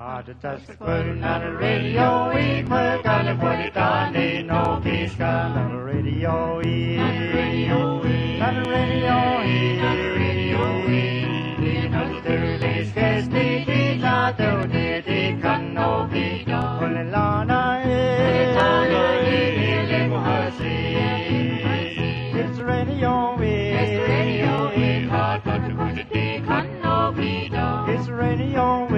Tasquin on the radio, we put on the body down, they know peace gun on the radio, on the radio, on the radio, we know the least case, they not do they can no be done. Only Lana, it's radio, it's radio, hard but the good they can no be done. It's radio,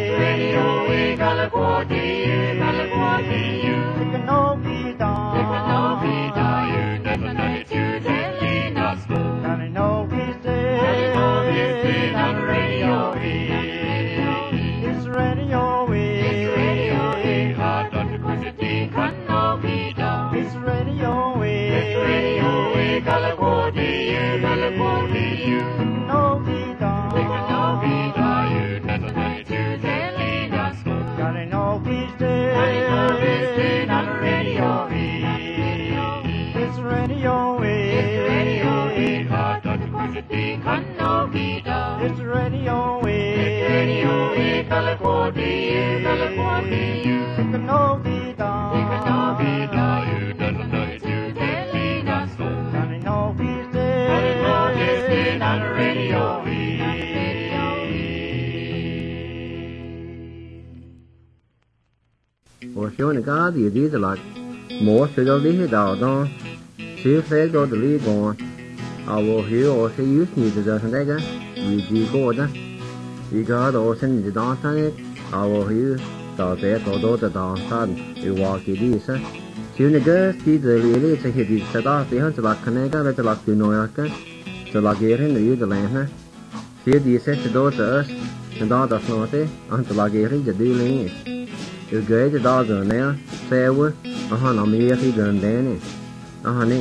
Or showing a god, you did a lot more so they'll leave it out on. See if they go to leave on. I will hear or see you need to do something. We do go there. You got or send the dance on it. I will hear that or do the dance on. You walk it is. Soon the girls see the really to hit it set off the hunter like Canada, let the luck to New York. So like getting the user land. See the set the door to us. And all that's not it until like getting the dealing is. You get the dog on there, say what? I'm immediately done Danny. Honey,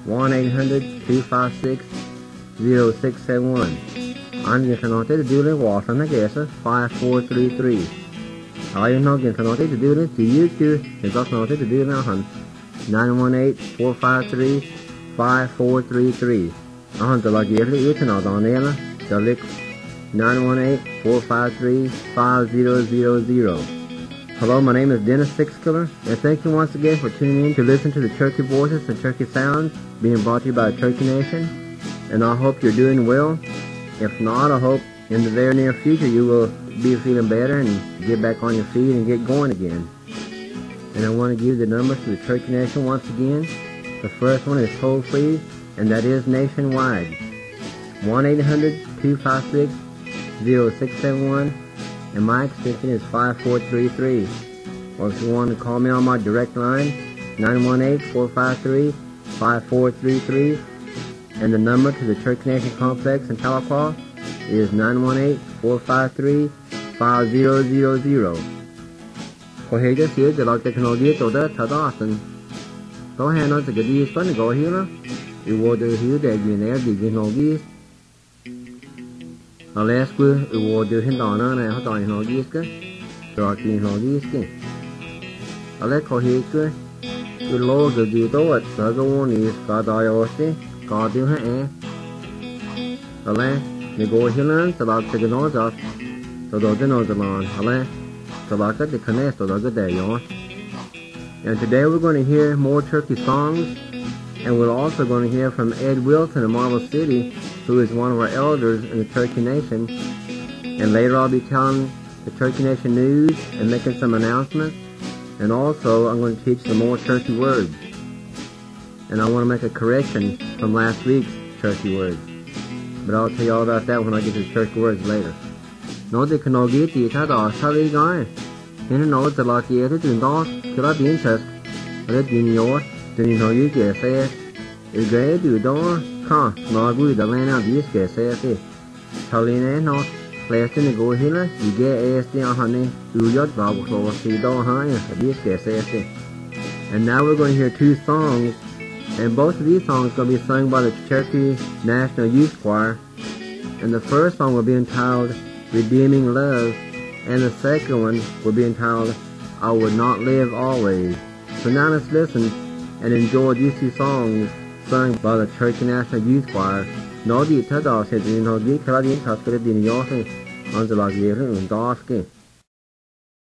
1-800-256-0671. I'm getting on to do the water and I guess 5433. Are you not getting on to do it to you too? It's not to do it now, 918-453-5433. The like yearly eating out on there, the lick 918-453-5000. Hello, my name is Dennis Sixkiller, and thank you once again for tuning in to listen to the Turkey Voices and Turkey Sounds being brought to you by Turkey Nation. And I hope you're doing well. If not, I hope in the very near future you will be feeling better and get back on your feet and get going again. And I want to give the numbers to the Turkey Nation once again. The first one is toll free, and that is nationwide. 1-800-256-0671. And my extension is 5433. Or if you want to call me on my direct line, 918-453-5433. And the number to the Turkey Nation Complex in Tahlequah is 918-453-5000. Có hệ cho xíu cho lọc technology tổ đất thật awesome. Có hệ nó sẽ đi phân để gọi hiếu đó. It will do hiếu để gì nè đi technology. Unless we will do him down on a hot on no disc, darking no disc. I let her hear good. The Lord of the door at the one is God I also, God do her air. The land, the go hillan, the lock the nose off, the dog the nose along, the land, the lock at the connect of the day on. And today we're going to hear more Turkey songs, and we're also going to hear from Ed Wilson of Marble City, who is one of our elders in the Turkey Nation. And later I'll be telling the Turkey Nation news and making some announcements. And also I'm going to teach some more Turkey words. And I want to make a correction from last week's Turkey words. But I'll tell you all about that when I get to the Turkey words later. Nó thì khăn nói thì ta đỏ sao đi ngay. Thế nó nói là kia thế chuyện đó thì là biến thật. Ở chuyện nhỏ thì nói với kẻ xe. Ở ghế từ đó nói vui đã lên nào biết kẻ xe thì sau này nó lẽ trên này gọi hết gì ghé SDR honey du yết vào một số thì đó hả biết kẻ xe thì. And now we're going to hear two songs, and both of these songs are going to be sung by the Turkey National Youth Choir. And the first song will be entitled Redeeming Love, and the second one will be entitled I Would Not Live Always. So now let's listen and enjoy these two songs sung by the Turkey National Youth Choir. Nói gì thế đó sẽ đến hồi biết khá đến thật cái điều nhỏ thôi. Anh sẽ là gì rất là đó kì.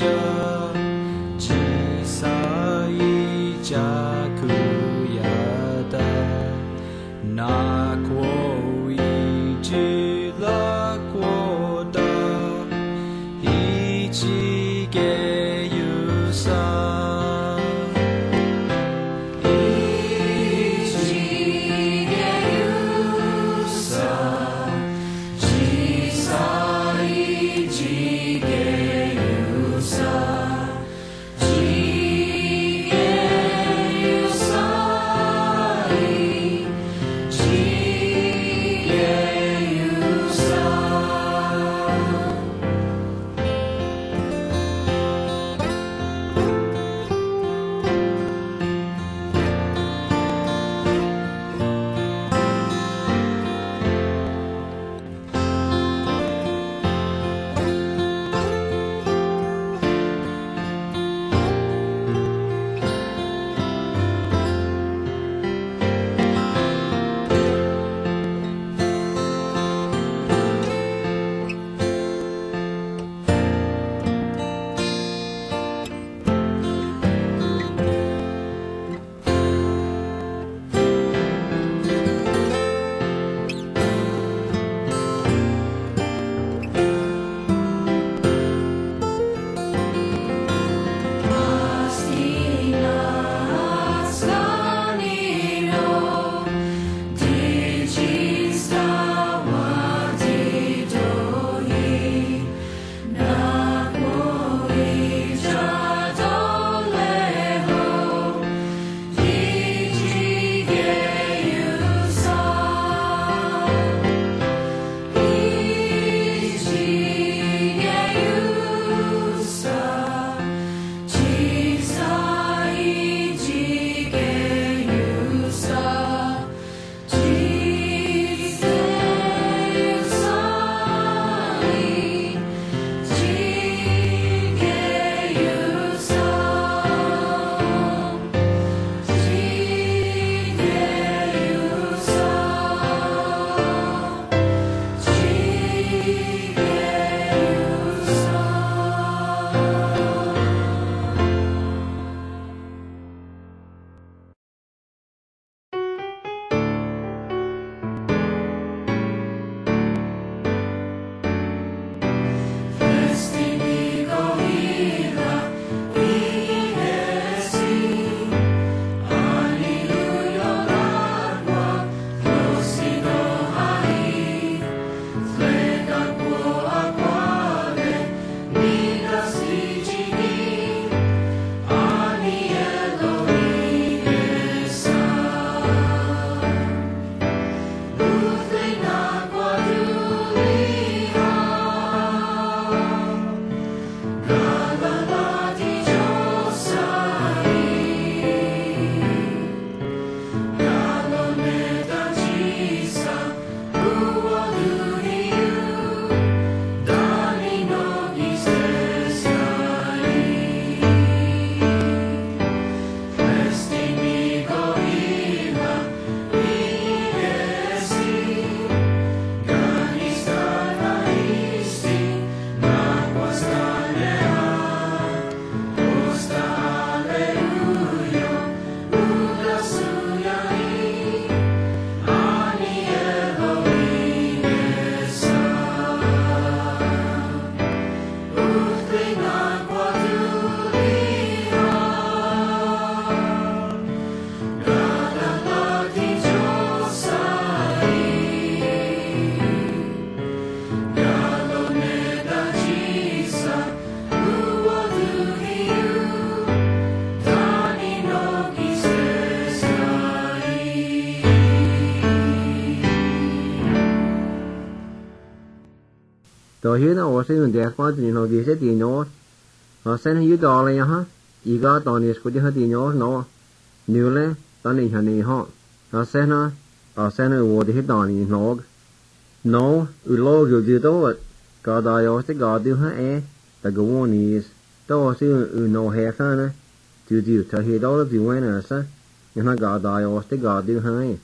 Då hela årsiden der sparten når vi sætter i Norge. Og sen jo dårlig jeg har. I går da skulle have i Norge nå. Nylig da ni har ni har. Og sen over det helt i Norge. Nå ulog jo det då. Gør der jo også gør det her der går nis. Da også nå herferne. Du tager helt over de venner så. Jeg har gør der jo også gør det her.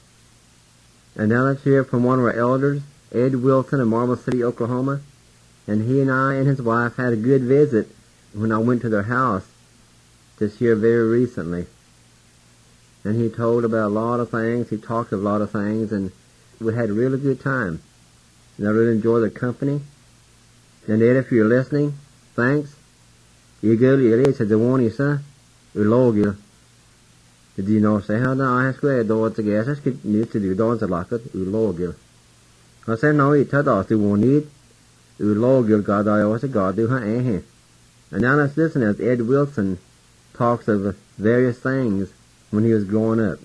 And now let's hear from one of our elders, Ed Wilson of Marble City, Oklahoma. And he and I and his wife had a good visit when I went to their house just here very recently. And he told about a lot of things. He talked of a lot of things, and we had a really good time. And I really enjoyed their company. And Ed, if you're listening, thanks. You go to your to the one you say, you log you. Did you know say how I have square door to guess I could need to do dons a lot of you log you. I said no, you tell us you won't need you log you God I also God do her here. And now let's listen as Ed Wilson talks of various things when he was growing up.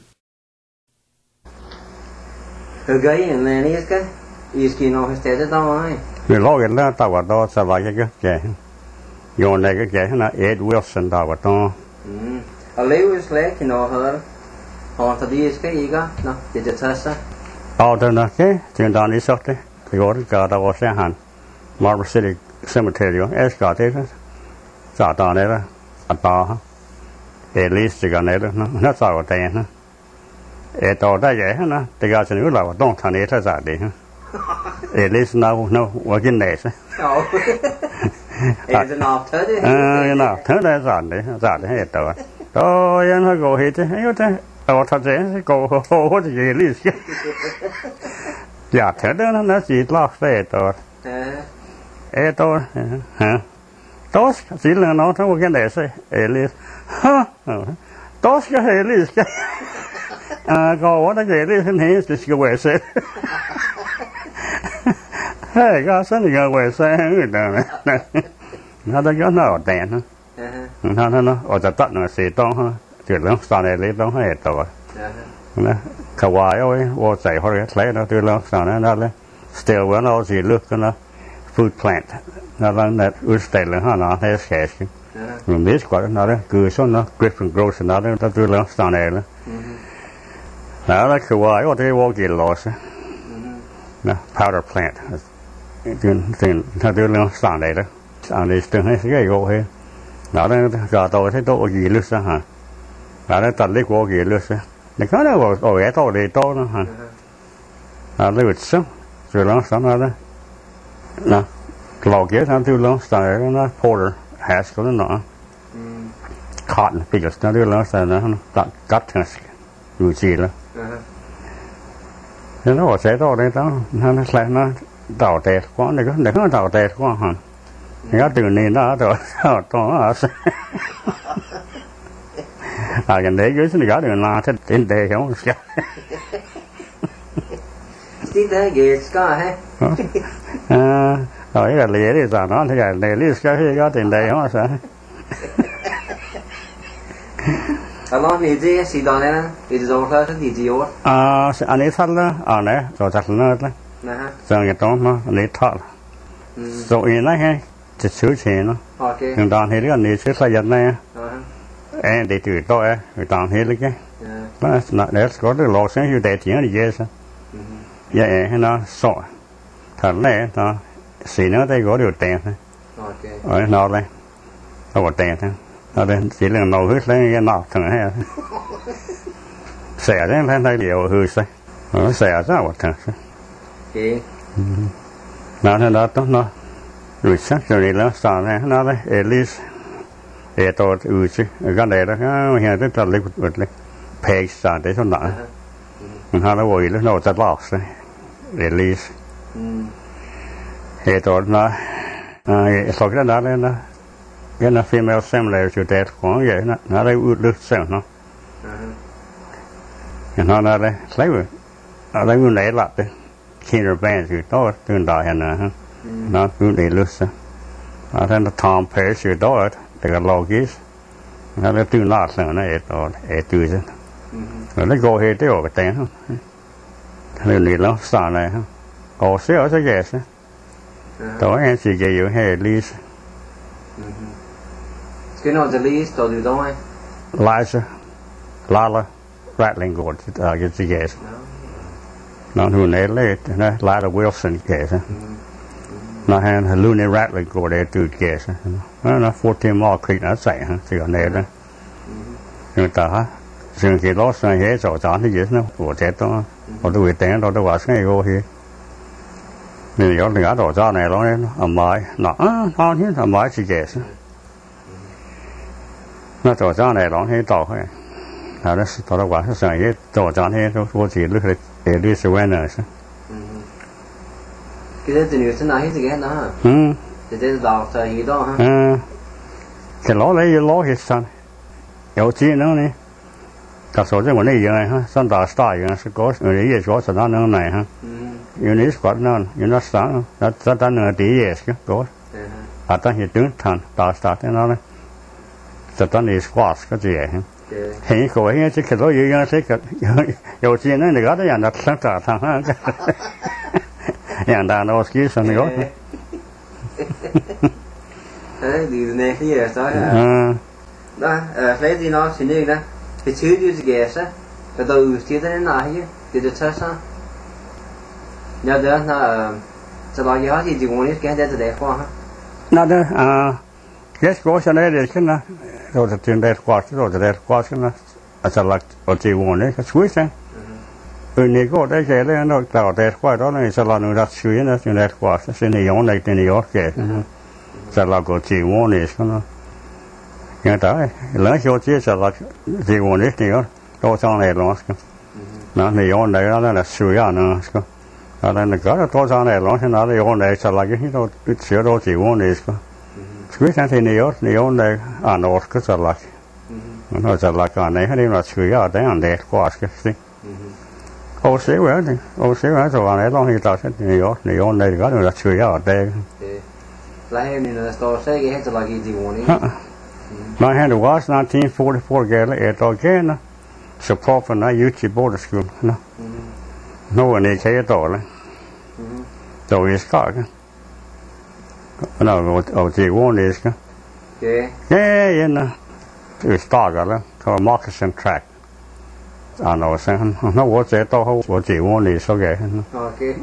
Okay, and then he's keen on his steady down. We log it now, I was all so like a game. Your nigger game, Ed Wilson, I was on. A Lewis Lake, you know her. On to the Eaga, no, did you test her? Oh, then, okay, turn down this up there. The order God, I was there, hand. Marble City Cemetery, Escort, Sat on there, at bar. At least you got it, that's our day. At all that, yeah, the guys in Ula don't turn it as I did. At least now, no, working days. Oh, it's an off turn. You know, turn that on the head. Oh, you know, go hit it. Oh, today, go, what is it? Least. Yeah, turn down, that's it, lost it. At all, huh? Those, see, no, we're going to say, at least. Huh? Those guys, at least. Go, what I get is in here, just go away, say. Hey, got something away, say, nó có nó đèn hả? Nó ở tại tận nó xì to hả? Từ lúc sau này lấy đó hết rồi. Nó kawaii ơi, vô chạy hoa lấy nó từ lúc sau này nó lấy still vẫn nó gì lúc nó food plant nó là usted là nó hay sẽ mình biết quá nó đấy cứ số nó Griffin Growth nó đấy từ lúc sau này đó. Đó là kawaii ở đây vô gì loss nó powder plant nó từ lúc sau này đó. Anh ấy từng hay cái gỗ hết, đó là cả tôi thấy tôi gì lướt ra hả, đó là tận lấy gỗ gì lướt ra, những cái đó ở cái tôi để tôi nó hả, đó là vượt sông, rồi nó sống đó, nè, lò kia nó từ nó xài nó porter hash của nó, cotton because nó từ nó xài nó cắt thằng dù gì đó, nó ở cái tôi đấy đó, nó lại nó đào tẹt quá, để nó đào tẹt quá hả. Nhớ từ nền đó rồi, đó à gần đấy dưới xuống gõ đường là thế đến đây không sao? Tí thế gì có hết? Rồi cái lìa thì sao nó thế là lìa lìa cái gõ tiền đây không sao? Along thì gì xí đó này, thì rồi thôi thì gì vậy? Anh ấy thật là, này, rồi thật là đó. Rồi cái đó mà anh ấy thật. Rồi này hay. Chỉ chữ chuyện nó, nhưng toàn thế cái này chữ sai dần này, em để chữ to người toàn thế cái, nó để có được lò sáng như để tiếng thì dễ sao, vậy nó sọ, thật này nó xí nó đây có điều tiền thôi, ở nó đây, nó có tiền thôi, nó đây chỉ là nấu hết lấy cái nọ thằng này, xẻ đấy thấy điều hư say, nó xẻ ra một thằng, nó nó rồi sắc rồi nó sao này nó đấy at least tôi chứ cái này đó hiện tại là lịch page sao để cho nó nó rồi nó sẽ lost at least tôi nó sau cái đó nó cái nó female similar to that khoảng vậy nó đây được xem nó đây lấy rồi ở đây muốn lấy lại đấy kinder band thì đó tương đối hơn nữa nó cứ để lướt ra, ở đây nó Tom Pace ở đó, để cái logis, nó lấy từ nát lên nó để từ chứ, rồi nó gọi hết đấy ở cái tên không, thế nên nó sao này không, có sẽ ở cái gì đó anh chỉ cái gì hay list, cái nào là list tôi được đâu anh, Lala, Rattling Gourd, cái gì nó hồi nãy lấy nó Lala Wilson cái nó hay Looney Rattling Gourd để từ kia nó 14 mile creek nó chạy hả chỉ còn này đó nhưng ta hả dừng cái đó sang hết rồi chán thì gì nó của chết đó ở đuôi tên đó đâu có cái gì nên có những cái đồ ra này nó ở ngoài nó hết ở ngoài chỉ kể 那早上来龙黑到会，好的是到了晚上上也早上黑都我自己录的也历史玩的是。 cái đó từ từ nào hết gì hết đó. Từ từ đào sợi gì đó ha. Cái lỗ lấy lỗ hết sẵn,有钱能呢。他说这我那样哈，上大大样是搞，人也说是那能来哈。有你是搞那，有那啥，那那地也是搞。啊，但是等谈大大的那呢，这当你是挂是个这样。很可爱，这看到有样这个有钱人那个的样子上大堂哈。样大那是什么个？ đi này cái gì sao hả? Đó, lấy gì nó xin đi đó, cái chữ gì cái sao? Cái đầu chữ thế nào chứ? Cái gì sao sao? Nhớ đó là cho bao nhiêu thì chỉ muốn biết cái đấy từ đấy qua hả? Nó đó cái số cái này để cái nào, rồi từ trên đấy qua cái nào, cho là ở chỉ muốn đấy cái suối sang. Này có đấy cái đấy nó tạo đấy qua đó này cho là nó đặt suối nó trên đấy qua, cái này giống này cái này giống cái. Cho là có chỉ muốn này sao nó người ta lớn cho chia cho là chỉ muốn đấy thì đó trong này nó này giống này nó là suy à nó là nó có đó trong này nó là giống này cho là cái đó sửa đó chỉ muốn này suy sang thì này giống này nó cái cho là nó cho là cái này hay là suy à đấy anh đấy quá cái gì ô xíu vậy rồi này nó thì tạo sẽ này giống này có là suy à đấy lại nên là store sẽ cái hết là cái gì muốn ấy. My hand was 1944 girl at again. Support for na youth boarding school. No one is here at all. So it's got. No, the one is. Yeah, no. It's dark, called Moccasin Track. I know, saying, no, what's it? What's the one is okay. Okay.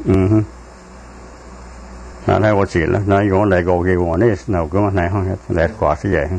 Này我chỉ là nói có này có cái của này nào cái này không để quả cái gì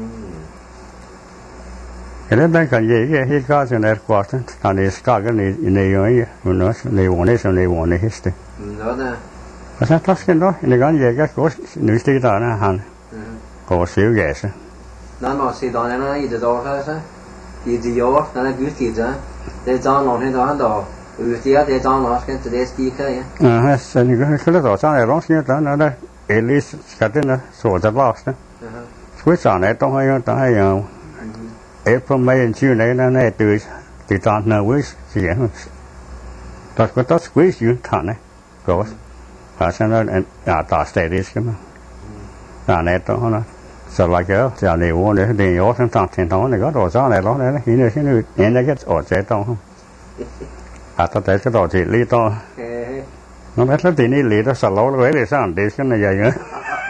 cái đấy cái gì cái cái cái này quả thế anh ấy cái này ấy nó này của này hết đấy đó nè cái cái đó này cái gì cái có nữ sĩ đó nè han có xíu ghẻ sao nó xí đó nó gì đó thôi sao gì yếu nó là cứ gì đó để cho nó thế đó đó thì để cho nó cái để ski cái så ni cái đó cho này nó xin đó nó đây Elise cái đó nó sốจะ lost นะคุยสอนไหนต้องให้April May and June này này từ tận nào với gì vậy đó có tất quý gì thằng này có và sau đó ta stay this cái mà này đó nó sau lại cái giờ này vô để để vô thằng thằng thằng này có đồ cho này nó này hiện nay cái ở chế tông không ta thấy cái đồ chỉ lý to nó biết là tí này lý đó sợ lỗ với để sao để cái này vậy nữa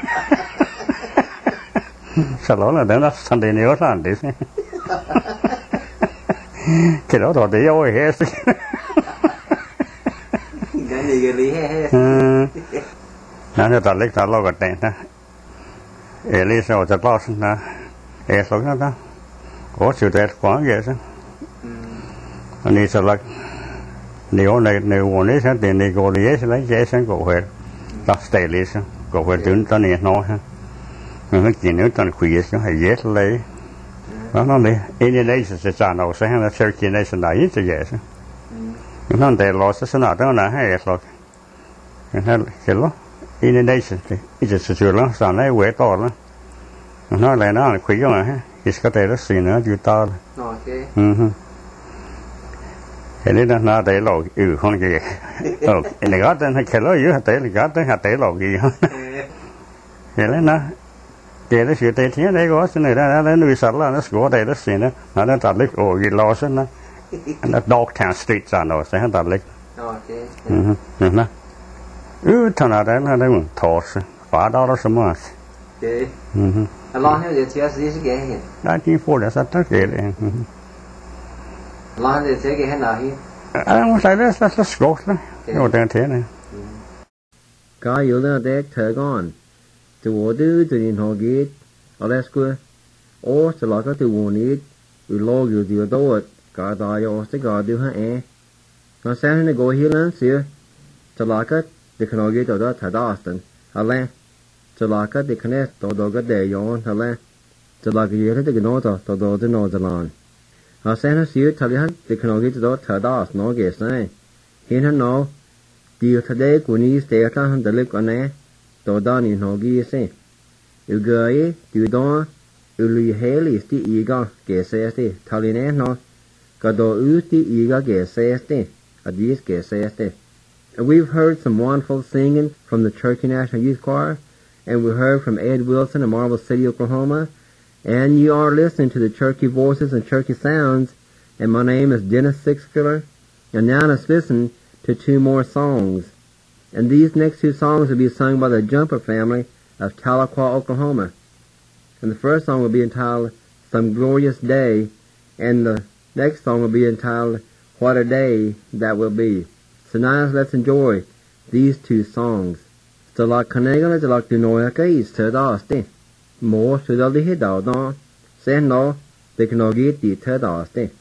sợ lỗ là để nó thành tiền nhiều sao để cái đó thì ôi hết cái gì cái lý hết nó ta lấy ta lo cái tiền đó lý sao ta lo na số đó có sự đẹp quá vậy sao anh đi sao nếu này muốn lấy sang tiền này có lấy cái sang cổ về đặt stay lấy sang cổ về đứng tao này nó ha mình chỉ nếu tao khuyết nó hay dễ lấy nó này Indonesia sẽ trả nào sang là Turkey này sẽ lấy cái gì sao nó để lo sẽ nào đó là hay lo cái lo Indonesia thì ít sẽ chịu lắm sao này quét to lắm nó lại nó khuyết mà ha ít có thể nó xí nữa chịu to cái này nó để lò không cái này có tên cái lò để là có tên để lò gì cái này nó cái đó sự thế này có cái này nó nuôi sẵn là nó có đây đó xin nó đặt lịch ở cái lò xin nó Dogtown Street ra nó sẽ đặt lịch nó thằng nào đấy nó đang thò phá đó什么 Long thì chỉ là cái gì 1940 là tất cái này Long thì chỉ cái nào hi I'm saying let's go nó đang thế này cái yếu là để thời gian từ vô từ đến học kỳ ở đây school ô sẽ là cái từ vô này từ lo nhiều điều đó cả đại học sẽ cả điều hay nó sáng nay go here là xưa sẽ là cái để khả năng đó thay đổi dần hay là sẽ là cái để khả năng đó cái để yon hay là จะลากเยอะที่จะนอต่อโดจะนอจะลานอาเซนสิวทะเลหันจะขนมกิจตัวเธอดาสนอเกสไนเห็นหันนอดีทะเลกูนี้สเตย์ท่าหันจะเล็กกว่านี้ตัวด้านนี้นอกีเซอุกเอ๋ยดูดอนอุลีเฮลิสที่อีกาเกสเซสที่ทะเลเนี่ยนอกระโดดอุที่อีกาเกสเซสที่อดีสเกสเซสที่ We've heard some wonderful singing from the Cherokee National Youth Choir, and we heard from Ed Wilson of Marble City, Oklahoma, and you are listening to the Cherokee Voices and Cherokee Sounds, and my name is Dennis Sixfiller, and now let's listen to 2 more songs. And these next 2 songs will be sung by the Jumper family of Tahlequah, Oklahoma. And the first song will be entitled Some Glorious Day, and the next song will be entitled What a Day That Will Be. So now let's enjoy these 2 songs. So like Kanegala, like Dunoyaka is to the more to the Lihidal don, say no, they can all get the Tadaste.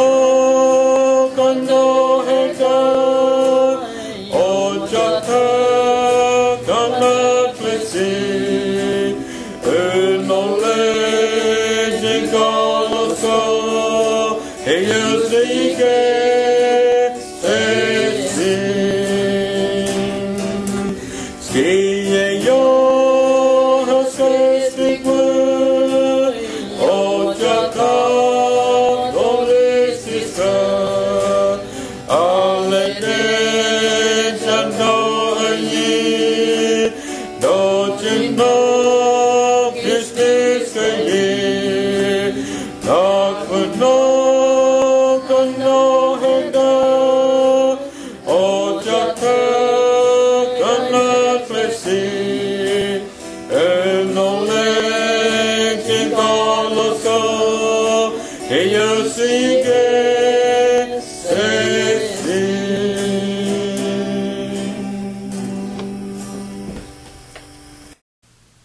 Oh,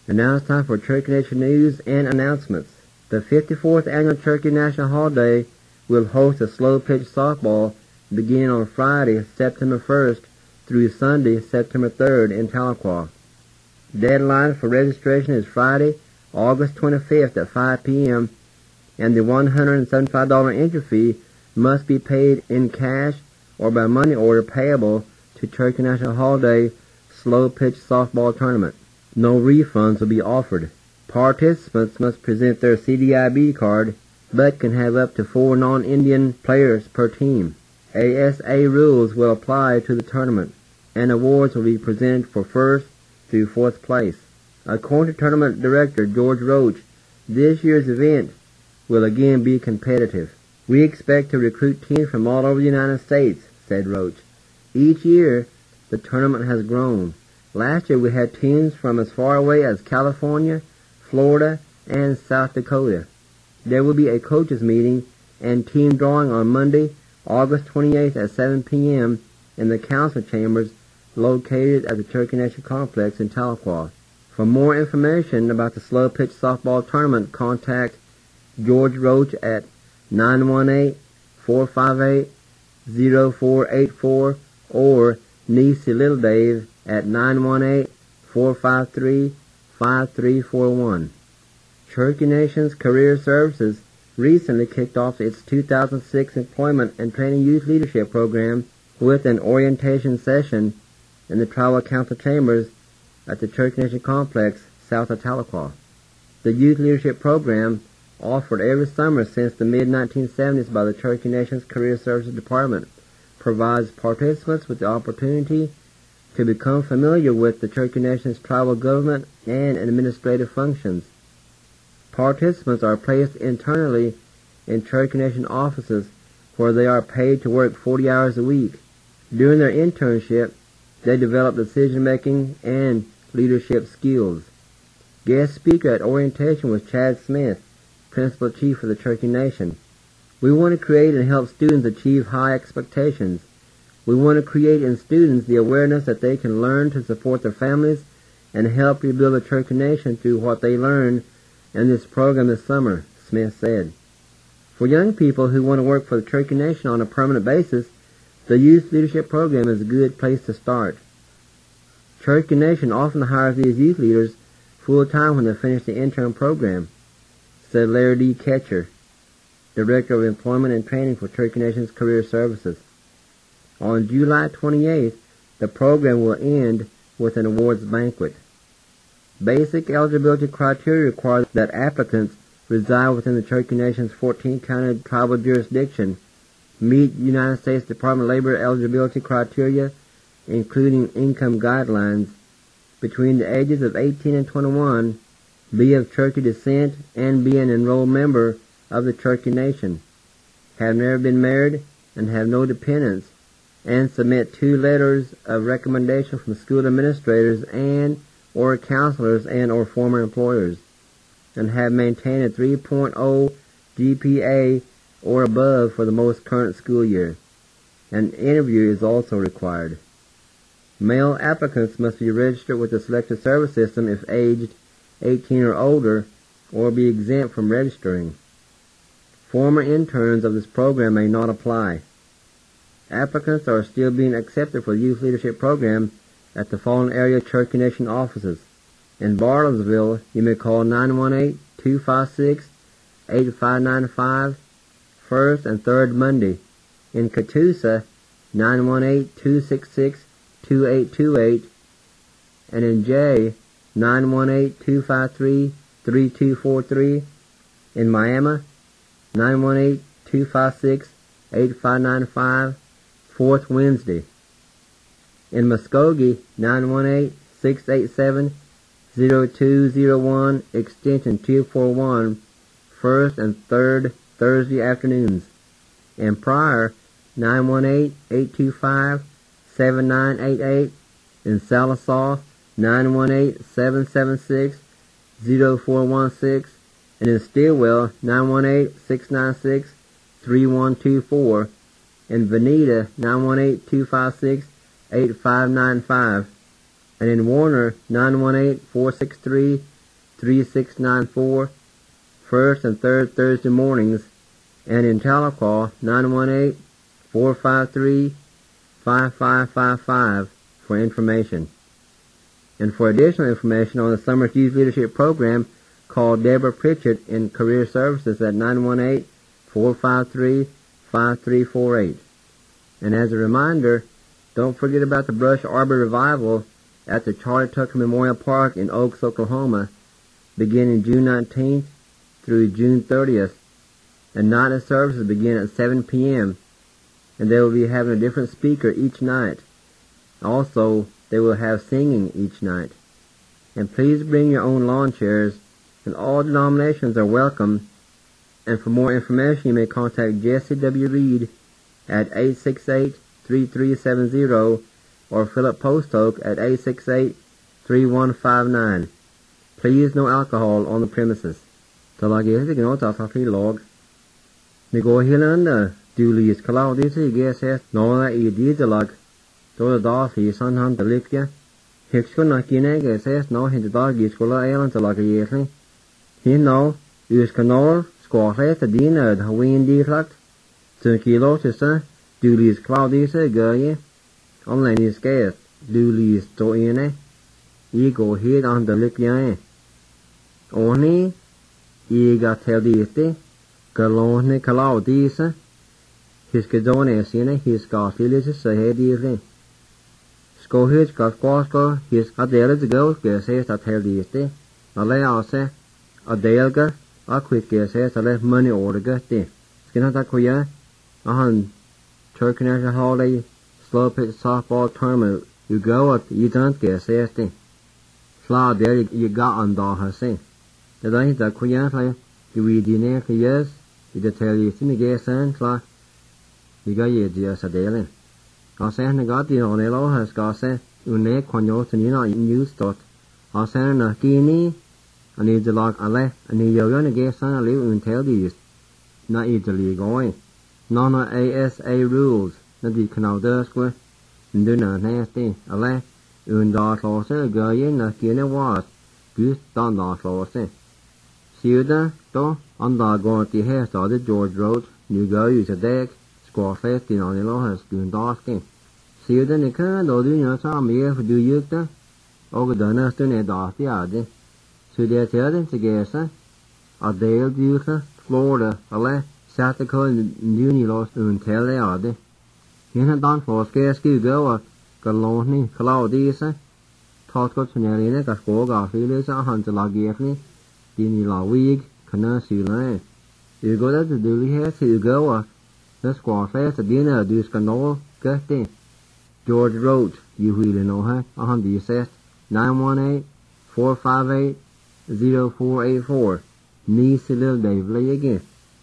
And now it's time for Cherokee Nation news and announcements. The 54th Annual Cherokee National Holiday will host a slow pitch softball beginning on Friday, September 1st through Sunday, September 3rd in Tahlequah. Deadline for registration is Friday, August 25th at 5 p.m., and the $175 entry fee must be paid in cash or by money order payable to Cherokee National Holiday Slow Pitch Softball Tournament. No refunds will be offered. Participants must present their CDIB card, but can have up to 4 non-Indian players per team. ASA rules will apply to the tournament, and awards will be presented for first through fourth place. According to Tournament Director George Roach, this year's event will again be competitive. We expect to recruit teams from all over the United States, said Roach. Each year, the tournament has grown. Last year we had teams from as far away as California, Florida, and South Dakota. There will be a coaches meeting and team drawing on Monday, August 28th at 7 p.m. in the council chambers located at the Cherokee Nation Complex in Tahlequah. For more information about the slow pitch softball tournament, contact George Roach at 918-458-0484 or Niecy Little Dave at 918-453-5341. Cherokee Nation's Career Services recently kicked off its 2006 Employment and Training Youth Leadership Program with an orientation session in the Tribal Council Chambers at the Cherokee Nation Complex south of Tahlequah. The Youth Leadership Program, offered every summer since the mid-1970s by the Cherokee Nation's Career Services Department, provides participants with the opportunity to become familiar with the Cherokee Nation's tribal government and administrative functions. Participants are placed internally in Cherokee Nation offices where they are paid to work 40 hours a week. During their internship, they develop decision-making and leadership skills. Guest speaker at orientation was Chad Smith, Principal Chief of the Cherokee Nation. We want to create and help students achieve high expectations. We want to create in students the awareness that they can learn to support their families and help rebuild the Cherokee Nation through what they learn in this program this summer, Smith said. For young people who want to work for the Cherokee Nation on a permanent basis, the Youth Leadership Program is a good place to start. Cherokee Nation often hires these youth leaders full-time when they finish the intern program, said Larry D. Ketcher, Director of Employment and Training for Cherokee Nation's Career Services. On July 28th, the program will end with an awards banquet. Basic eligibility criteria require that applicants reside within the Cherokee Nation's 14-county tribal jurisdiction, meet United States Department of Labor eligibility criteria, including income guidelines, between the ages of 18 and 21, be of Cherokee descent, and be an enrolled member of the Cherokee Nation, have never been married and have no dependents, and submit 2 letters of recommendation from school administrators and or counselors and or former employers, and have maintained a 3.0 GPA or above for the most current school year. An interview is also required. Male applicants must be registered with the Selective Service System if aged 18 or older, or be exempt from registering. Former interns of this program may not apply. Applicants are still being accepted for the Youth Leadership Program at the following area Cherokee Nation offices. In Bartlesville, you may call 918-256-8595, first and third Monday. In Catoosa, 918-266-2828, and in Jay, 918-253-3243. In Miami, 918-256-8595, fourth Wednesday. In Muskogee, 918-687-0201, extension 241, first and third Thursday afternoons. In Pryor, 918-825-7988. In Sallisaw, 918-776-0416. And in Stillwell, 918-696-3124. In Veneta, 918-256-8595. And in Warner, 918-463-02 3694, first and third Thursday mornings, and in Tahlequah 918-453-5555 for information. And for additional information on the Summer Youth Leadership Program, call Deborah Pritchett in Career Services at 918-453-5348. And as a reminder, don't forget about the Brush Arbor Revival at the Charlie Tucker Memorial Park in Oaks, Oklahoma, beginning June 19th through June 30th. And night of services begin at 7 p.m., and they will be having a different speaker each night. Also, they will have singing each night. And please bring your own lawn chairs, and all denominations are welcome. And for more information, you may contact Jesse W. Reed at 868-3370 or Philip Postoke at 868-3159. Please, no alcohol on the premises. Ni go hilanda dulis Claudius GSS no I didalag to the Darcy son ham the Lipia Hixcona Kineg says no hint the dog is cola island to like a yearly. He no use canol squash the dinner the wind deflect to kilo to sir dulis Claudius girl online is scarce dulis to in go hit on the Lipia only ye got tell the Galone Claudis, his Gadone, his Garfilis, a heady. Scohis got Quasco, his Adela to go, says that hell the a layouse, a delga, a quick says a left money order get the Skinatakoya, a hun, Turkey National Holiday, slow pitch softball tournament, you go at you don't get says the Fla there you got on the her say. The day that Kuya, you read the near years. I tell you, in the gas and clock, you got your dears a daily. I say, I got the on a law has got say, you neck when you're in use dot. I say, a guinea, I need the lock, I left, and you're going to gas and I live and tell you, not easily going. None of ASA rules, that you can out there square, and do not nasty, I left, and dark closer, go in, a guinea was, good, don't dark closer. See you there, though? Going to hair started George Road, New Go use a deck, squash left in on the law has been darking. See you then, the kind of doing your time here for do you there? Over the nurse to net off the yard. So they're telling together, a Dale Duke, Florida, a left, Satico and Uni lost and tell the yard. In a done for scarce you go, a Galone, Claudius, Tosco Tunelina, a score Garfield, a hunter like Gaffney, Dini La Wig. You go to the duty here, so you go up. The squaw says the dinner do scandal, get in. George Road, you really know her. You says 918-458-0484. Niece little Dave lay again.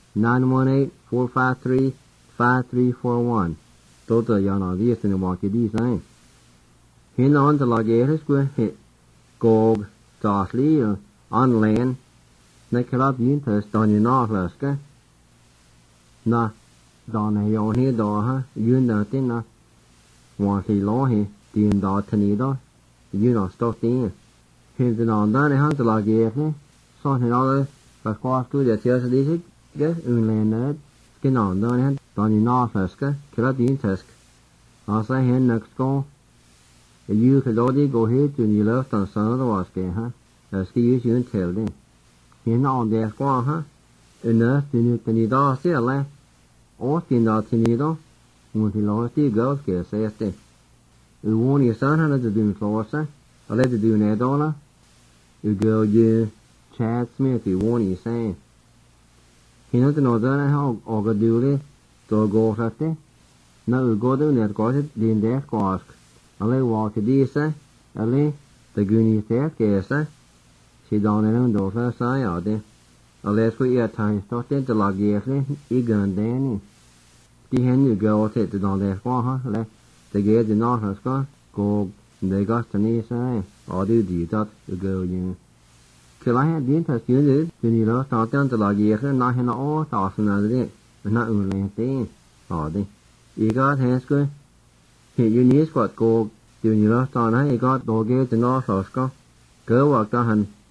918-453-5341. Total yana this in the market design. Here on the logger square hit. Gog, Darsley, on land. They cannot be interested on your Northwest. Nah, Don Hayon here, door, you nothing, nah. Want to law here, the indoor Tanido, you not stop in. Here's the non done, hunter like you, something other, but quite good at your district, get unlanded, skin on done, Don your Northwest, cannot be interested. I'll say here next go. You could already go here to your left on some of the wash game, huh? Let's get you and tell them. Hiện on there qua ha, enough to new penny da see a left, or tin da tinny do, when he lost the girls get says it. You want your son how to do closer, I let you do an $1. You go you Chad Smith, you want you saying. He knows no done how or go do it, to go at it. Now you go to net got it, then there squash. I let walk to this, I let the goony there, guess, She down in the door side, unless we at times started to log yearly, eager and Danny. The hen you go to the down there for her, left the gate in North has got, go, they got to knee side, or do you that you go in. Till I had the interest you did, then you lost out down to log yearly, not in all thousand of it, and not only a thing, or the. You got hands good. Here you need what go, then you lost on her, you got dog gate in North has got, go walk down.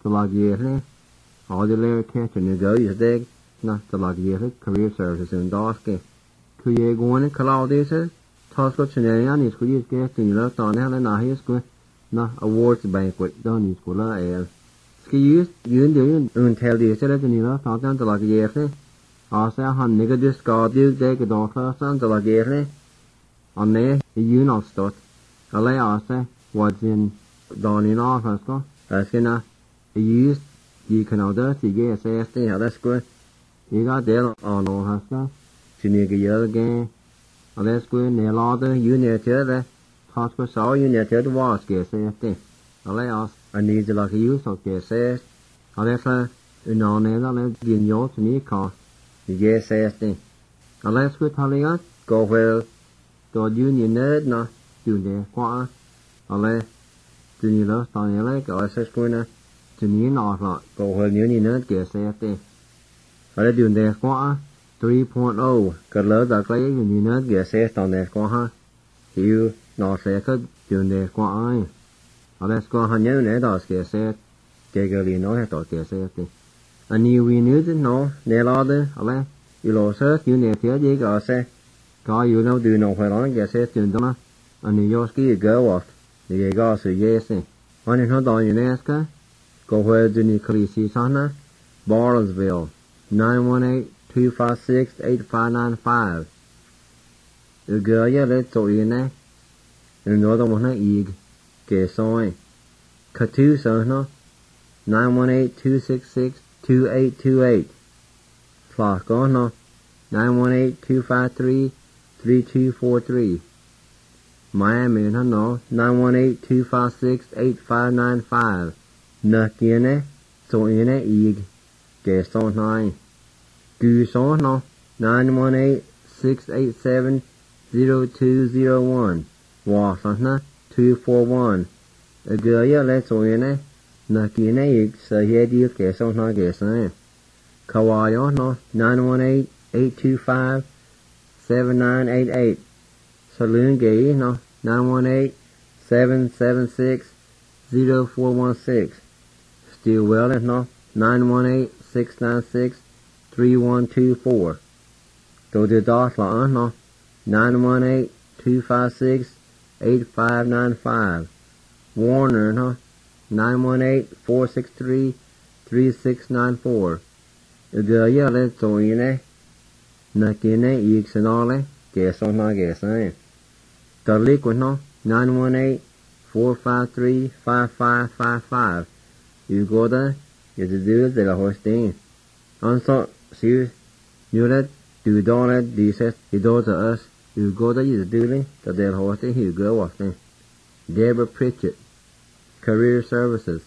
the Lagier, all the layer attention you go, you dig, not the Lagier, career services in Doske. Could you go in and call all this? Tosco Chinarian is could you get in your left on Helen, I hear school, not awards banquet, don't you school, Ski use, you and tell the said in your left on the Lagier. Also, han nigga just got you, they could offer some the Lagier. On there, you not start. A lay also was in Donny North, as can use you can order to get a stay, that's good. You got there on all Husker. To make a year again. That's good, near Lauder, you near the hospital, so you near the was get safety. A lay off, I need like a use of get says. However, you know, never give you to me cost. You get safety. A less good, Holly, go where. Rồi you nerd nó chịu để qua, ale từ như đó tao nhớ lấy cái sách của nó từ như nó là cầu hơn như nerd kia sẽ thế, ale chịu để qua 3.0 cái lớn đã cái như nerd kia sẽ tao để qua ha, hiểu nó sẽ có chịu để qua ai, ale có hắn nhớ nè đó kia sẽ cái gì nói hay tao kia sẽ thế, anh yêu vì nhớ nó để lo đó, ale yêu lo sợ như nè thế gì cả sẽ có you know do no phải nói cái sẽ chuyện đó anh đi vô cái girl off thì cái có sự yes anh đi nói đó như này cả có về do ni krisi sana Bartlesville 918-256-8595 the girl ya let so in này the northern one ig cái soi Katu so no 918-266-2828 Clark có no 918-253-3243 Miami no 918-256-8595 Nakine so ine ig ke so 9 Gu so no 918-687-0201 Wasana 241 Agaya let so ine Nakine ig sa hedi ke so 9 ke sa Kawayo no 918-825-7988 Saloon Gay no 918-776-0416 Stillwell no 918-696-3124 Go to Dotla no 918-256-8595 Warner no 918-463-3694 Gaya let so in Nakine ig sanole guess on my guess The liquid no 918-453-5555 You go there you do the horse thing also see you let do don't let this you do to us you go there you do the horse thing you go off thing Deborah Pritchett Career Services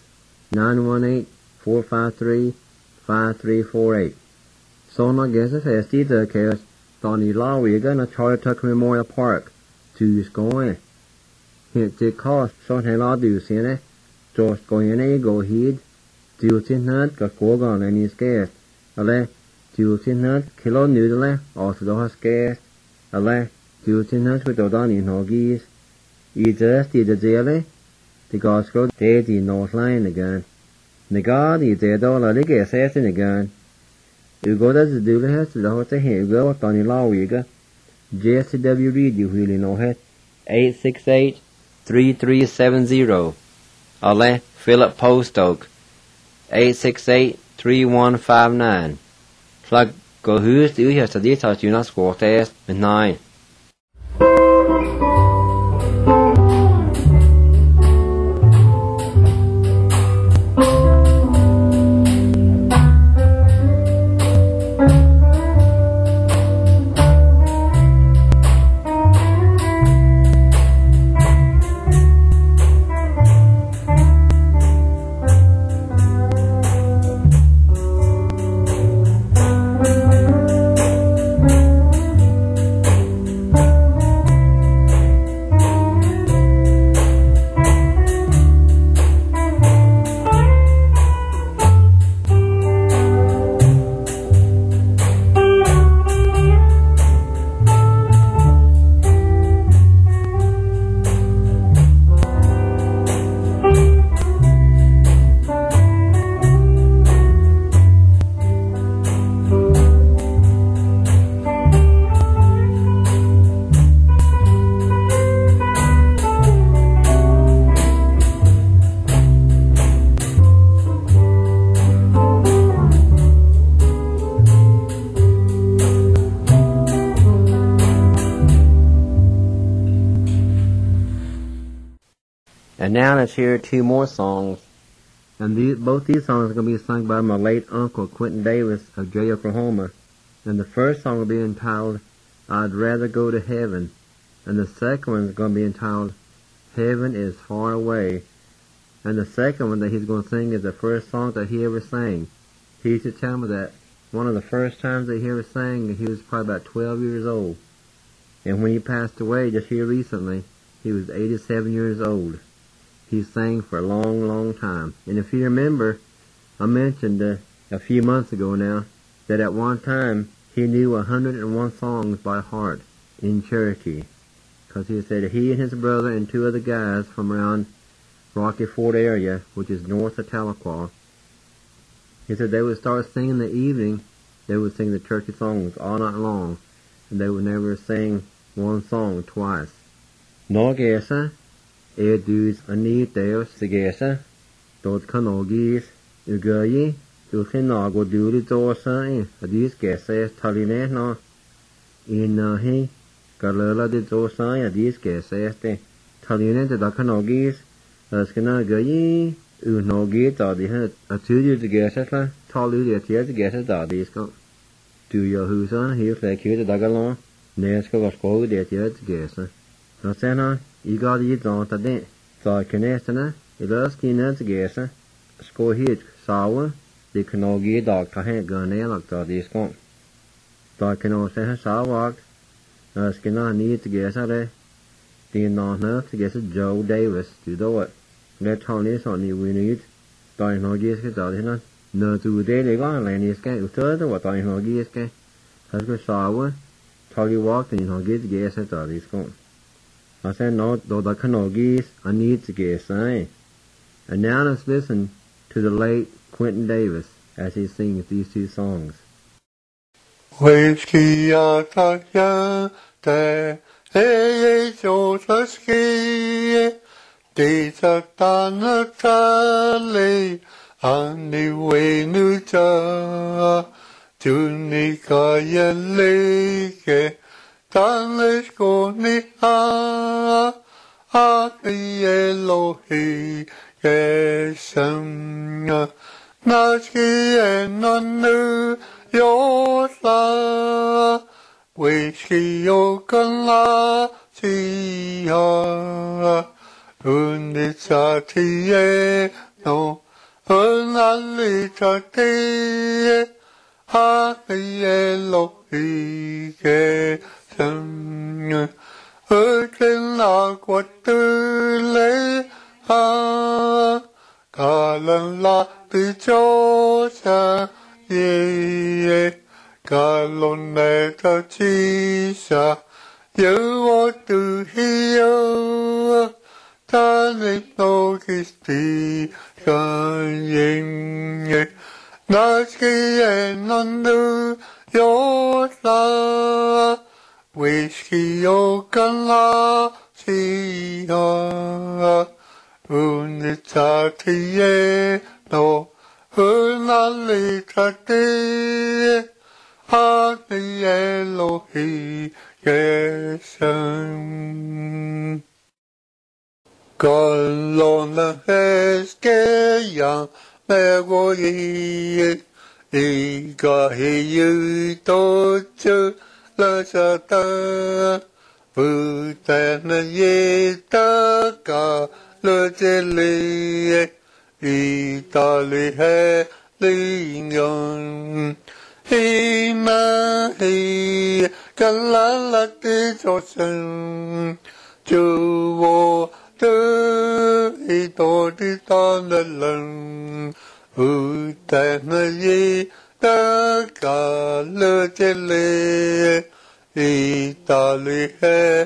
918-453-5348 So I guess if I see the case, Donny Law, we're gonna try to Tuck Memorial Park to going. Here to cost, so I law do see it. Just going in go ahead. Do tin nut, got go on any scarce. Ale, do tin nut, kilo noodle, also the scarce. Ale, do tin nut with the Donny Noggies. Either did the jelly, the gods go dead in North Line again. The god is dead all a little assassin again. You go to the do the house here, go up on the law, you go. JSW read you really know it. 868-3370. Ale, Philip Postoke. 868-3159. Plug go who's do you have to details you not score test with 9. And now let's hear 2 more songs. And both these songs are going to be sung by my late uncle, Quentin Davis of Jay, Oklahoma. And the first song will be entitled, I'd Rather Go to Heaven. And the second one is going to be entitled, Heaven is Far Away. And the second one that he's going to sing is the first song that he ever sang. He used to tell me that one of the first times that he ever sang, he was probably about 12 years old. And when he passed away just here recently, he was 87 years old. He sang for a long, long time. And if you remember, I mentioned a few months ago now that at one time he knew 101 songs by heart in Cherokee. Because he said that he and his brother and 2 other guys from around Rocky Ford area, which is north of Tahlequah, he said they would start singing in the evening. They would sing the Cherokee songs all night long, and they would never sing one song twice. Norgesa, dus aniteos sigesa, dot kanogis, ugayi, ukinago duri dosa, adis gesa taline no, inahi, galala de dosa, adis gesa, taline de dakanogis, askana gayi, unogi dadi had a 2 years gesa, talu de tears gesa dadisko. Do your who's on here, like here the dagalon, Nesco was go de tears gesa. No sena, you got it on today. So Canestana, it was keener to guess. Score hit, sour, the canogi dog to hang gun nail like this con. So cano say her sour, as cannot need to guess at it. The non enough to guess Joe Davis to do it. Let Tony on you we need. Don't know guess it out here. No to daily gone land is can third what I know guess can. Has go sour, Tolly walked and you get guess at all this con. I said, no, though the Kanogis, I need to guess, eh? And now let's listen to the late Quentin Davis as he sings these 2 songs. Whiskey ya te e jotaski de tatana tale ani wenu ta tunika yeleke Tanles koni a Elohi yesam Naski enanu yola Wishi yokala siya Unitsati no Unalitati Elohi yesam Ước là của tư lễ cả lần là từ chỗ xa ye cả lần này ta chi xa giữ vô từ hiếu ta nên tô Christi cả yên na khi non nữ yo la Whiskey okala siya unitati no unalitati ani Elohi yesam Kalona heskeya megoyi igahiyu tochu La sata Putana yeta ka Le jeli Itali he lingon Hina hi Kalala ti josan Juwo tu Ito ti tanalan Putana yeta ka Le jeli Itali he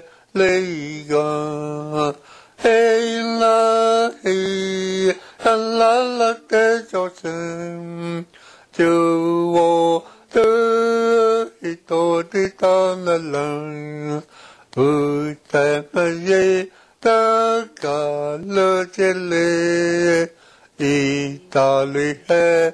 liga Hey la hi Halala te josen Juwo tu Ito ti tanalan Utana ye Taka le jeli Itali he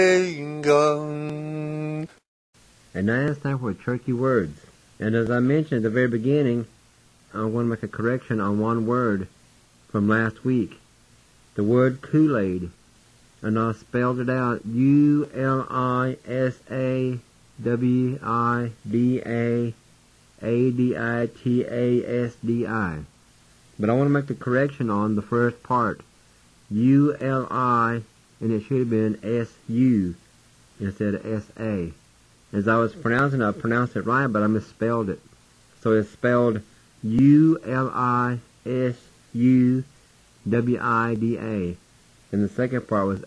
liga. And now it's time for Cherokee words. And as I mentioned at the very beginning, I want to make a correction on one word. from last week. The word Kool-Aid. And I spelled it out ULISAWIDAADITASDI. But I want to make the correction on the first part. ULI, and it should have been SU instead of SA. As I was pronouncing it, I pronounced it right, but I misspelled it. So it's spelled ULISUWIDA. And the second part was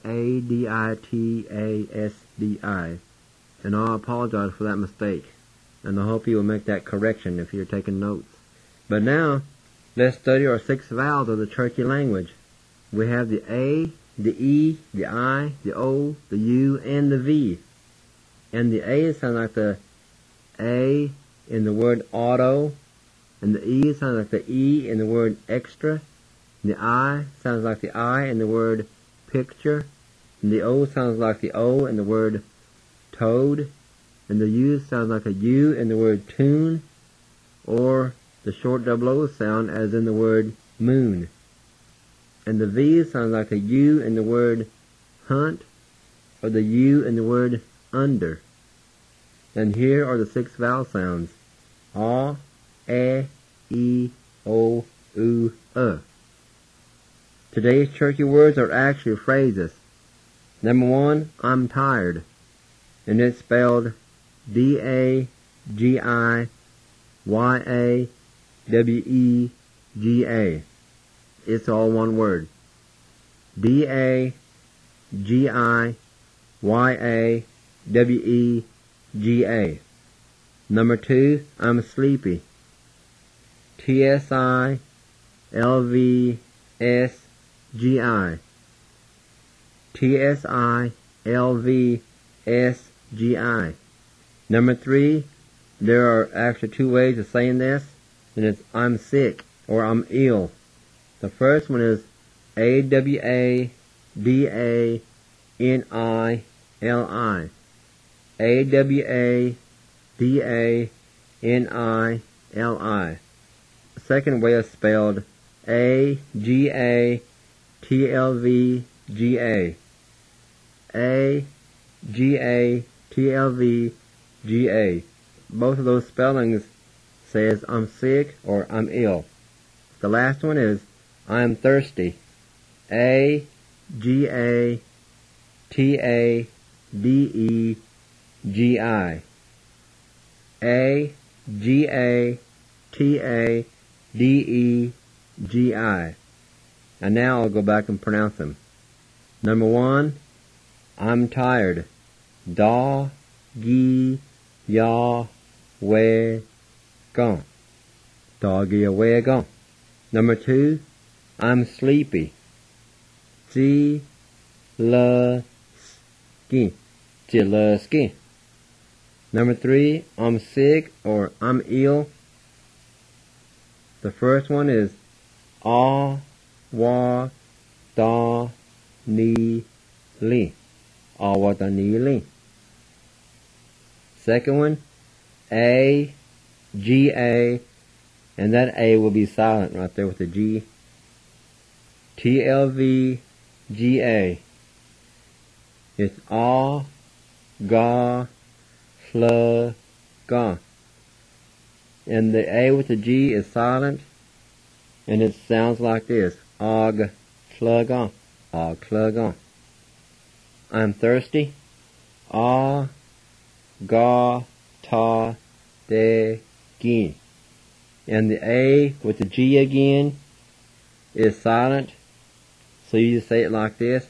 ADITASDI. And I apologize for that mistake. And I hope you will make that correction if you're taking notes. But now, let's study our 6 vowels of the Cherokee language. We have the A, the E, the I, the O, the U, and the V. And the A sounds like the A in the word auto. And the E sounds like the E in the word extra. The I sounds like the I in the word picture. And the O sounds like the O in the word toad. And the U sounds like a U in the word tune. Or the short double O sound as in the word moon. And the V sounds like a U in the word hunt. Or the U in the word under. And here are the 6 vowel sounds. A, E, I, O, U, Today's Cherokee words are actually phrases. Number 1, I'm tired. And it's spelled D-A-G-I-Y-A-W-E-G-A. It's all one word. D-A-G-I-Y-A-W-E-G-A. Number 2, I'm sleepy. T-S-I-L-V-S-G-I. T-S-I-L-V-S-G-I. Number 3, there are actually 2 ways of saying this, and it's I'm sick or I'm ill. The first one is A-W-A-D-A-N-I-L-I. A-W-A-D-A-N-I-L-I. The second way is spelled A-G-A-T-L-V-G-A. A-G-A-T-L-V-G-A. Both of those spellings says I'm sick or I'm ill. The last one is I'm thirsty. A-G-A-T-A-D-E-G-I. A-G-A-T-A-D-E-G-I. And now I'll go back and pronounce them. Number 1, I'm tired. Da-gi-ya-we-gon. Da-gi-ya-we-gon. Number 2, I'm sleepy. Ji-la-ski. Ji-la-ski. Number 3, I'm sick or I'm ill. The first one is A-wa-da-ni-li. A-wa-da-ni-li. Second one, A-G-A, and that A will be silent right there with the G. T-L-V-G-A. It's A-ga-fl-ga. And the A with the G is silent, and it sounds like this. Og-fl-ga. Og-fl-ga. I'm thirsty. A-ga-ta-de-gi. And the A with the G again is silent, so you just say it like this.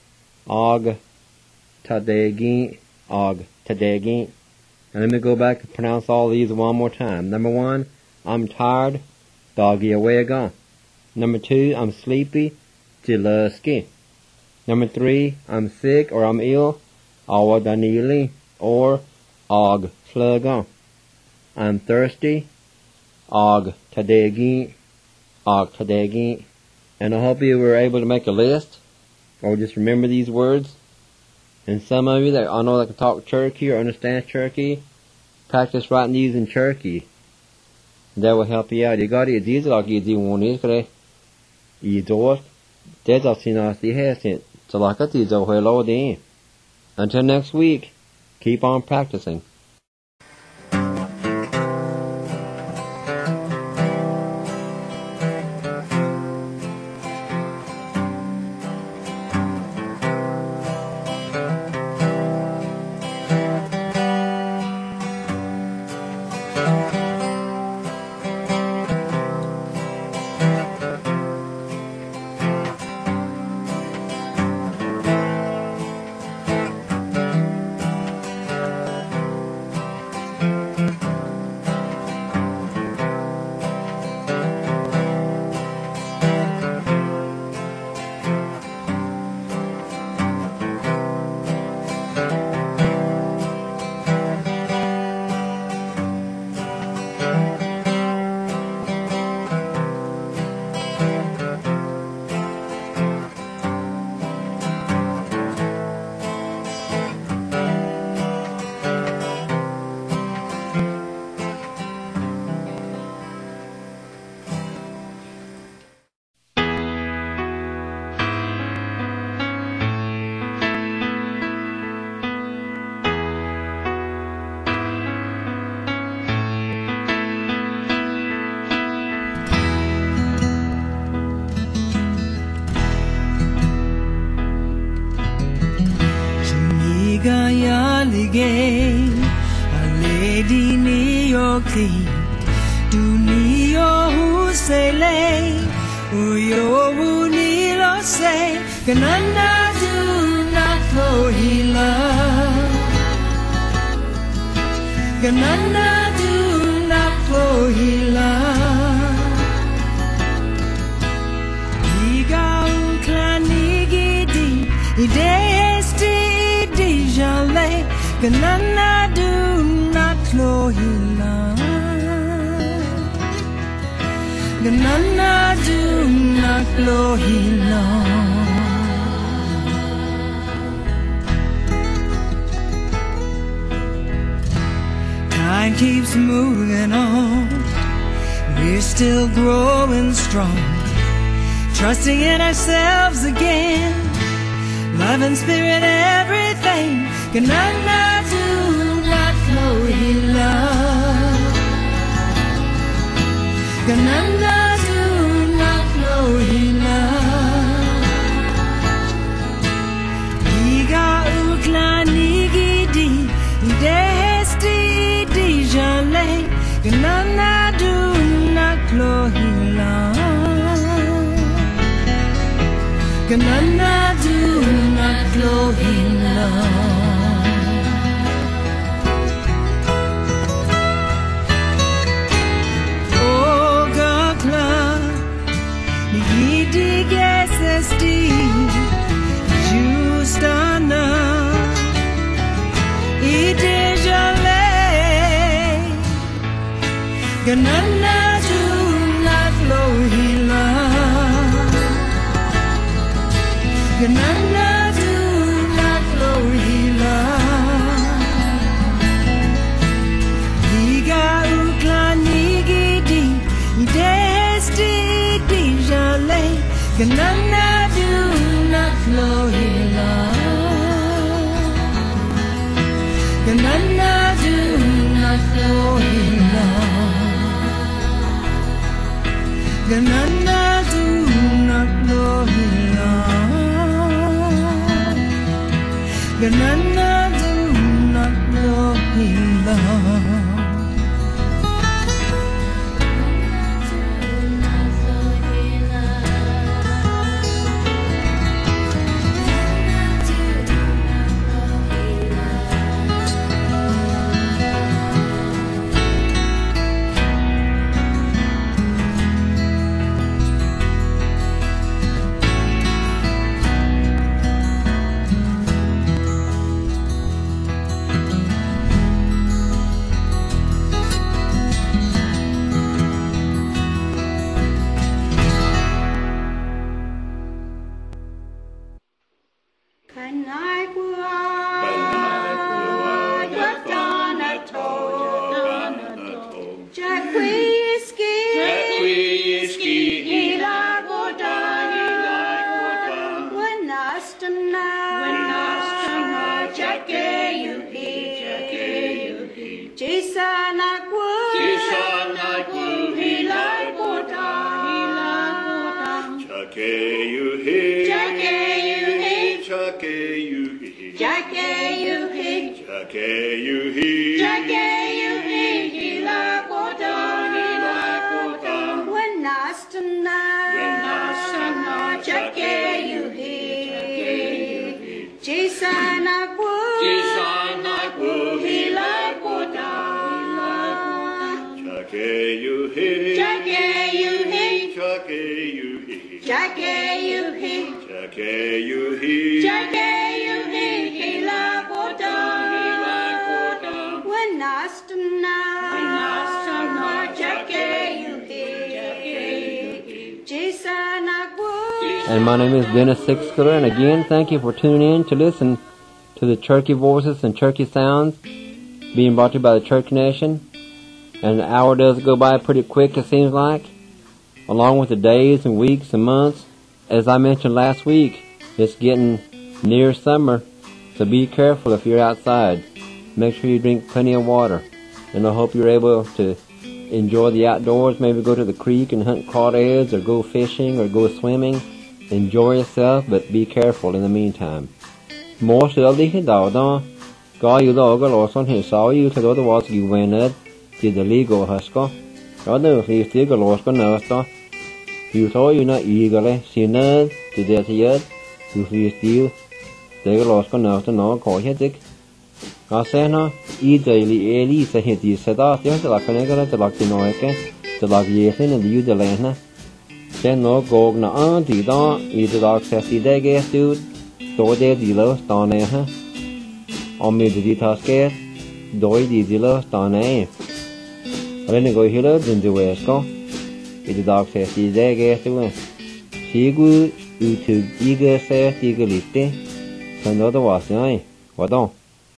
Og-ta-de-gi. Og-ta-de-gi. And let me go back and pronounce all these one more time. Number 1, I'm tired. Da-gi-ya-we-gon. Number 2, I'm sleepy. Ji-la-ski. Number 3, I'm sick or I'm ill. A-wa-da-ni-li. Or Og-fl-ga. I'm thirsty. Og-ta-de-gi. Og-ta-de-gi. And I hope you were able to make a list or just remember these words. And some of you that I know that can talk Cherokee or understand Cherokee, practice writing these in Cherokee. That will help you out. You got it. These are like you do one. I door, dead of Sinas the Hessin, Salakati zo hello day. Until next week, keep on practicing. A lady New York do New York say uyo ni lo say kanana do not flow hila kanana do not flow hila iga uklanigidi idesti dijale kanana do not flow hila kanana do not flow hila time keeps moving on we're still growing strong trusting in ourselves again love and spirit everything kanana do not flow hila kanana do not flow hila iga uklanigidi idesti dijale kanana do not flow hila kanana do not flow hila Esti justana idejale ganana do not flow hila ganana do not flow hila diga uklanigidi idesti dijale ganana do not flow hila ganana do not flow hila ganana do not flow hila ganana do not flow hila And my name is Dennis Sixler, and again, thank you for tuning in to listen to the Cherokee Voices and Cherokee Sounds being brought to you by the Cherokee Nation. And the hour does go by pretty quick, it seems like, along with the days and weeks and months. As I mentioned last week, it's getting near summer, so be careful if you're outside. Make sure you drink plenty of water. And I hope you're able to enjoy the outdoors, maybe go to the creek and hunt crawdads, or go fishing, or go swimming. Enjoy yourself, but be careful in the meantime. More still the Hidaldo, Guy Udoga Lawson, who saw you to the was you went did the legal Husko. Rather, if you still go lost on Nusta, you told you not eagerly, see none to death yet, you feel still, they go lost on Nusta, no, call Hitic. I say no, daily Eli, say he said after the Lacanaga, the Lacinoica, the Laviation, and the Udelana. Then no go na auntie da, either dog sassy day gas dude, so they dealer, down there, on me the tasker, doy the dealer, down there. Then go here, then the west go. Either dog sassy day gas dude. She good, you to eager say, eager lifty, and other was, what on?